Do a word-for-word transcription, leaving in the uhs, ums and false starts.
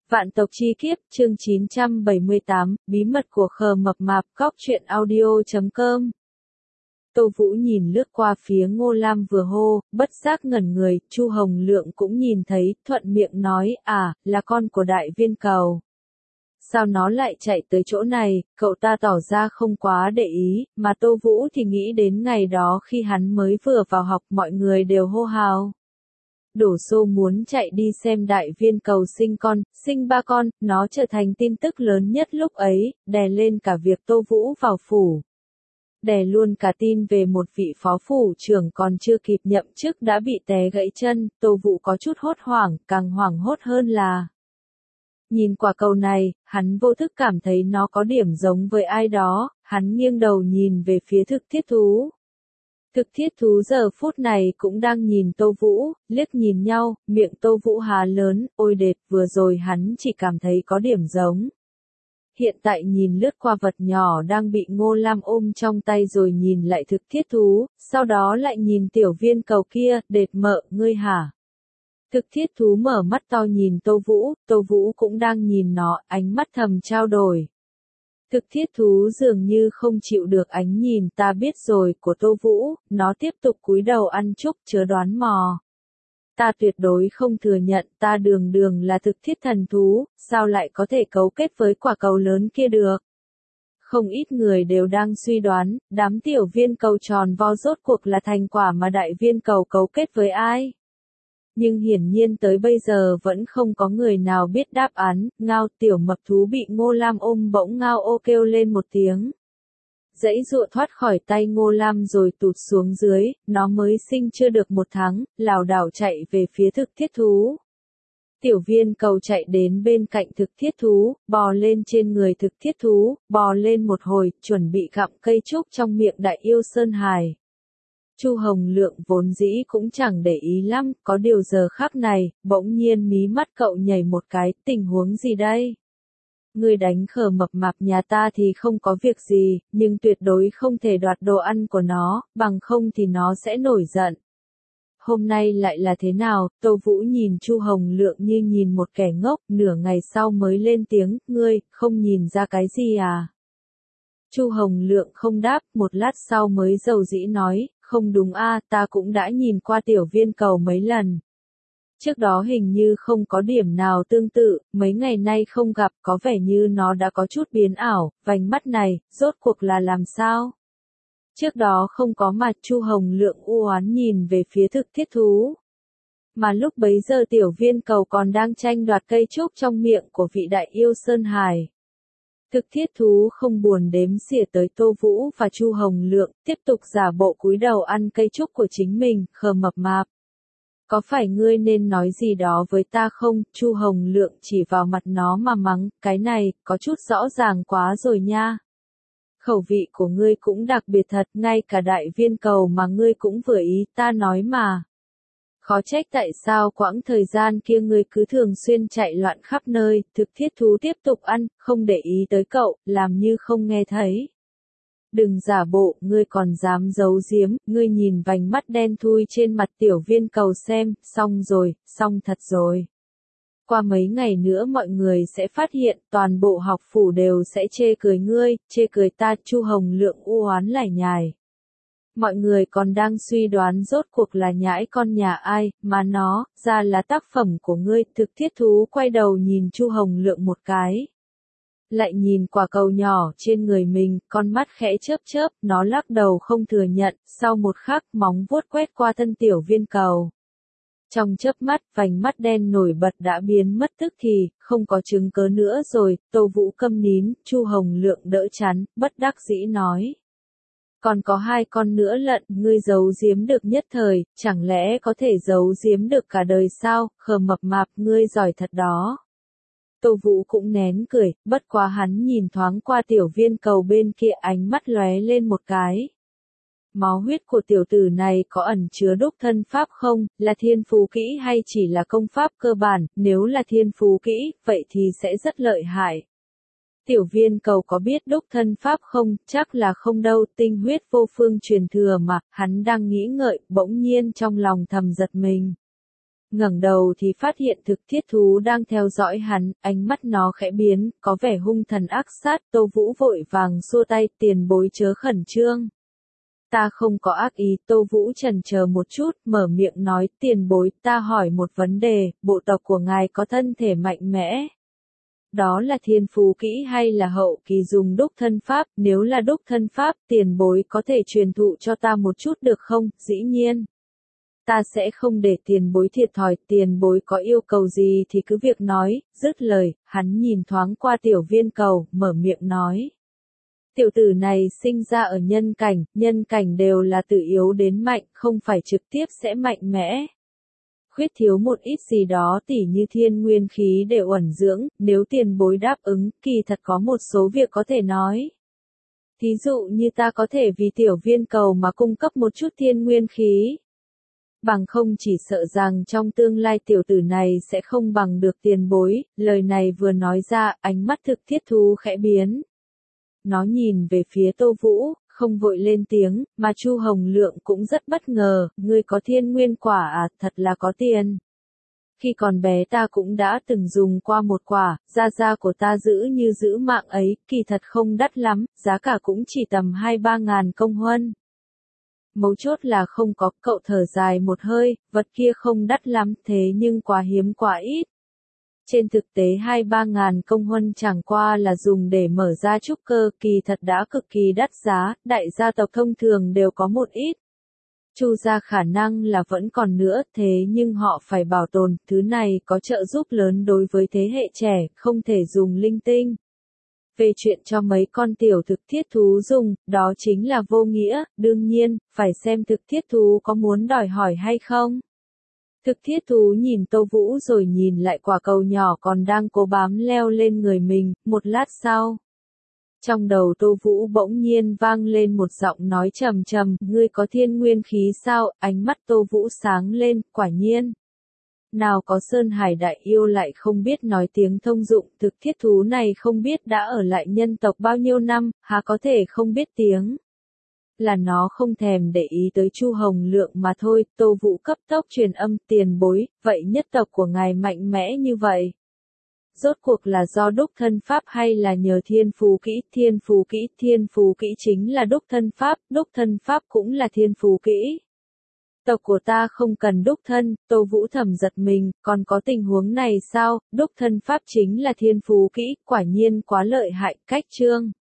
Vạn tộc chi kiếp, chương chín trăm bảy mươi tám, bí mật của khờ mập mạp, góc truyện audio chấm com. Tô Vũ nhìn lướt qua phía Ngô Lam vừa hô, bất giác ngẩn người, Chu Hồng Lượng cũng nhìn thấy, thuận miệng nói, à, là con của đại viên cầu. Sao nó lại chạy tới chỗ này, cậu ta tỏ ra không quá để ý, mà Tô Vũ thì nghĩ đến ngày đó khi hắn mới vừa vào học mọi người đều hô hào. Đổ xô muốn chạy đi xem đại viên cầu sinh con, sinh ba con, nó trở thành tin tức lớn nhất lúc ấy, đè lên cả việc Tô Vũ vào phủ. Đè luôn cả tin về một vị phó phủ trưởng còn chưa kịp nhậm chức đã bị té gãy chân, Tô Vũ có chút hốt hoảng, càng hoảng hốt hơn là. Nhìn quả cầu này, hắn vô thức cảm thấy nó có điểm giống với ai đó, hắn nghiêng đầu nhìn về phía thực thiết thú. Thực thiết thú giờ phút này cũng đang nhìn Tô Vũ, liếc nhìn nhau, miệng Tô Vũ há lớn, ôi đệt, vừa rồi hắn chỉ cảm thấy có điểm giống. Hiện tại nhìn lướt qua vật nhỏ đang bị Ngô Lam ôm trong tay rồi nhìn lại thực thiết thú, sau đó lại nhìn tiểu viên cầu kia, đệt mợ, ngươi hả? Thực thiết thú mở mắt to nhìn Tô Vũ, Tô Vũ cũng đang nhìn nó, ánh mắt thầm trao đổi. Thực thiết thú dường như không chịu được ánh nhìn ta biết rồi của Tô Vũ, nó tiếp tục cúi đầu ăn chúc chớ đoán mò. Ta tuyệt đối không thừa nhận ta đường đường là thực thiết thần thú, sao lại có thể cấu kết với quả cầu lớn kia được. Không ít người đều đang suy đoán, đám tiểu viên cầu tròn vo rốt cuộc là thành quả mà đại viên cầu cấu kết với ai. Nhưng hiển nhiên tới bây giờ vẫn không có người nào biết đáp án, ngao tiểu mập thú bị Ngô Lam ôm bỗng ngao ô kêu lên một tiếng. Dãy dụa thoát khỏi tay Ngô Lam rồi tụt xuống dưới, nó mới sinh chưa được một tháng, lảo đảo chạy về phía thực thiết thú. Tiểu viên cầu chạy đến bên cạnh thực thiết thú, bò lên trên người thực thiết thú, bò lên một hồi, chuẩn bị gặm cây trúc trong miệng đại yêu sơn hài. Chu Hồng Lượng vốn dĩ cũng chẳng để ý lắm, có điều giờ khắc này, bỗng nhiên mí mắt cậu nhảy một cái, tình huống gì đây? Người đánh khờ mập mạp nhà ta thì không có việc gì, nhưng tuyệt đối không thể đoạt đồ ăn của nó, bằng không thì nó sẽ nổi giận. Hôm nay lại là thế nào? Tô Vũ nhìn Chu Hồng Lượng như nhìn một kẻ ngốc, nửa ngày sau mới lên tiếng, ngươi, không nhìn ra cái gì à? Chu Hồng Lượng không đáp, một lát sau mới dầu dĩ nói, không đúng a, ta cũng đã nhìn qua tiểu viên cầu mấy lần. Trước đó hình như không có điểm nào tương tự, mấy ngày nay không gặp có vẻ như nó đã có chút biến ảo, vành mắt này, rốt cuộc là làm sao? Trước đó không có mặt Chu Hồng Lượng u oán nhìn về phía thực thiết thú. Mà lúc bấy giờ tiểu viên cầu còn đang tranh đoạt cây trúc trong miệng của vị đại yêu Sơn Hải. Thực thiết thú không buồn đếm xỉa tới Tô Vũ và Chu Hồng Lượng, tiếp tục giả bộ cúi đầu ăn cây trúc của chính mình, khờ mập mạp. Có phải ngươi nên nói gì đó với ta không? Chu Hồng Lượng chỉ vào mặt nó mà mắng, cái này, có chút rõ ràng quá rồi nha. Khẩu vị của ngươi cũng đặc biệt thật, ngay cả đại viên cầu mà ngươi cũng vừa ý, ta nói mà. Khó trách tại sao quãng thời gian kia ngươi cứ thường xuyên chạy loạn khắp nơi, thực thiết thú tiếp tục ăn, không để ý tới cậu, làm như không nghe thấy. Đừng giả bộ, ngươi còn dám giấu giếm, ngươi nhìn vành mắt đen thui trên mặt tiểu viên cầu xem, xong rồi, xong thật rồi. Qua mấy ngày nữa mọi người sẽ phát hiện, toàn bộ học phủ đều sẽ chê cười ngươi, chê cười ta. Chu Hồng Lượng u oán lải nhải. Mọi người còn đang suy đoán rốt cuộc là nhãi con nhà ai, mà nó, ra là tác phẩm của ngươi. Thực thiết thú quay đầu nhìn Chu Hồng Lượng một cái. Lại nhìn quả cầu nhỏ trên người mình, con mắt khẽ chớp chớp, nó lắc đầu không thừa nhận, sau một khắc móng vuốt quét qua thân tiểu viên cầu. Trong chớp mắt, vành mắt đen nổi bật đã biến mất tức thì, không có chứng cớ nữa rồi, Tô Vũ câm nín, Chu Hồng Lượng đỡ chắn, bất đắc dĩ nói. Còn có hai con nữa lận, ngươi giấu giếm được nhất thời, chẳng lẽ có thể giấu giếm được cả đời sao, khờ mập mạp, ngươi giỏi thật đó. Tô Vũ cũng nén cười, bất quá hắn nhìn thoáng qua tiểu viên cầu bên kia, ánh mắt lóe lên một cái. Máu huyết của tiểu tử này có ẩn chứa đúc thân pháp không, là thiên phú kỹ hay chỉ là công pháp cơ bản, nếu là thiên phú kỹ, vậy thì sẽ rất lợi hại. Tiểu viên cầu có biết đúc thân pháp không, chắc là không đâu, tinh huyết vô phương truyền thừa mà, hắn đang nghĩ ngợi, bỗng nhiên trong lòng thầm giật mình. Ngẩng đầu thì phát hiện thực thiết thú đang theo dõi hắn, ánh mắt nó khẽ biến, có vẻ hung thần ác sát. Tô Vũ vội vàng xua tay, tiền bối chớ khẩn trương. Ta không có ác ý. Tô Vũ chần chờ một chút, mở miệng nói, tiền bối, ta hỏi một vấn đề, bộ tộc của ngài có thân thể mạnh mẽ? Đó là thiên phú kỹ hay là hậu kỳ dùng đúc thân pháp? Nếu là đúc thân pháp, tiền bối có thể truyền thụ cho ta một chút được không? Dĩ nhiên. Ta sẽ không để tiền bối thiệt thòi, tiền bối có yêu cầu gì thì cứ việc nói. Dứt lời, hắn nhìn thoáng qua tiểu viên cầu, mở miệng nói. Tiểu tử này sinh ra ở nhân cảnh, nhân cảnh đều là từ yếu đến mạnh, không phải trực tiếp sẽ mạnh mẽ. Khuyết thiếu một ít gì đó tỉ như thiên nguyên khí để uẩn dưỡng, nếu tiền bối đáp ứng, kỳ thật có một số việc có thể nói. Thí dụ như ta có thể vì tiểu viên cầu mà cung cấp một chút thiên nguyên khí. Bằng không chỉ sợ rằng trong tương lai tiểu tử này sẽ không bằng được tiền bối. Lời này vừa nói ra, ánh mắt thực thiết thú khẽ biến. Nó nhìn về phía Tô Vũ, không vội lên tiếng, mà Chu Hồng Lượng cũng rất bất ngờ, ngươi có thiên nguyên quả à, thật là có tiền. Khi còn bé ta cũng đã từng dùng qua một quả, gia gia của ta giữ như giữ mạng ấy, kỳ thật không đắt lắm, giá cả cũng chỉ tầm hai ba ngàn công huân. Mấu chốt là không có. Cậu thở dài một hơi, vật kia không đắt lắm, thế nhưng quá hiếm quá ít. Trên thực tế hai ba ngàn công huân chẳng qua là dùng để mở ra trúc cơ, kỳ thật đã cực kỳ đắt giá, đại gia tộc thông thường đều có một ít. Chu gia khả năng là vẫn còn nữa, thế nhưng họ phải bảo tồn, thứ này có trợ giúp lớn đối với thế hệ trẻ, không thể dùng linh tinh. Về chuyện cho mấy con tiểu thực thiết thú dùng, đó chính là vô nghĩa, đương nhiên, phải xem thực thiết thú có muốn đòi hỏi hay không. Thực thiết thú nhìn Tô Vũ rồi nhìn lại quả cầu nhỏ còn đang cố bám leo lên người mình, một lát sau. Trong đầu Tô Vũ bỗng nhiên vang lên một giọng nói trầm trầm, ngươi có thiên nguyên khí sao? Ánh mắt Tô Vũ sáng lên, quả nhiên. Nào có Sơn Hải đại yêu lại không biết nói tiếng thông dụng, thực thiết thú này không biết đã ở lại nhân tộc bao nhiêu năm, há có thể không biết tiếng. Là nó không thèm để ý tới Chu Hồng Lượng mà thôi. Tô Vũ cấp tốc truyền âm, tiền bối, vậy nhất tộc của ngài mạnh mẽ như vậy. Rốt cuộc là do đúc thân pháp hay là nhờ thiên phú kỹ? Thiên phú kỹ, thiên phú kỹ chính là đúc thân pháp, đúc thân pháp cũng là thiên phú kỹ. Tộc của ta không cần đúc thân. Tô Vũ thầm giật mình, còn có tình huống này sao? Đúc thân pháp chính là thiên phú kỹ, quả nhiên quá lợi hại. Cách chương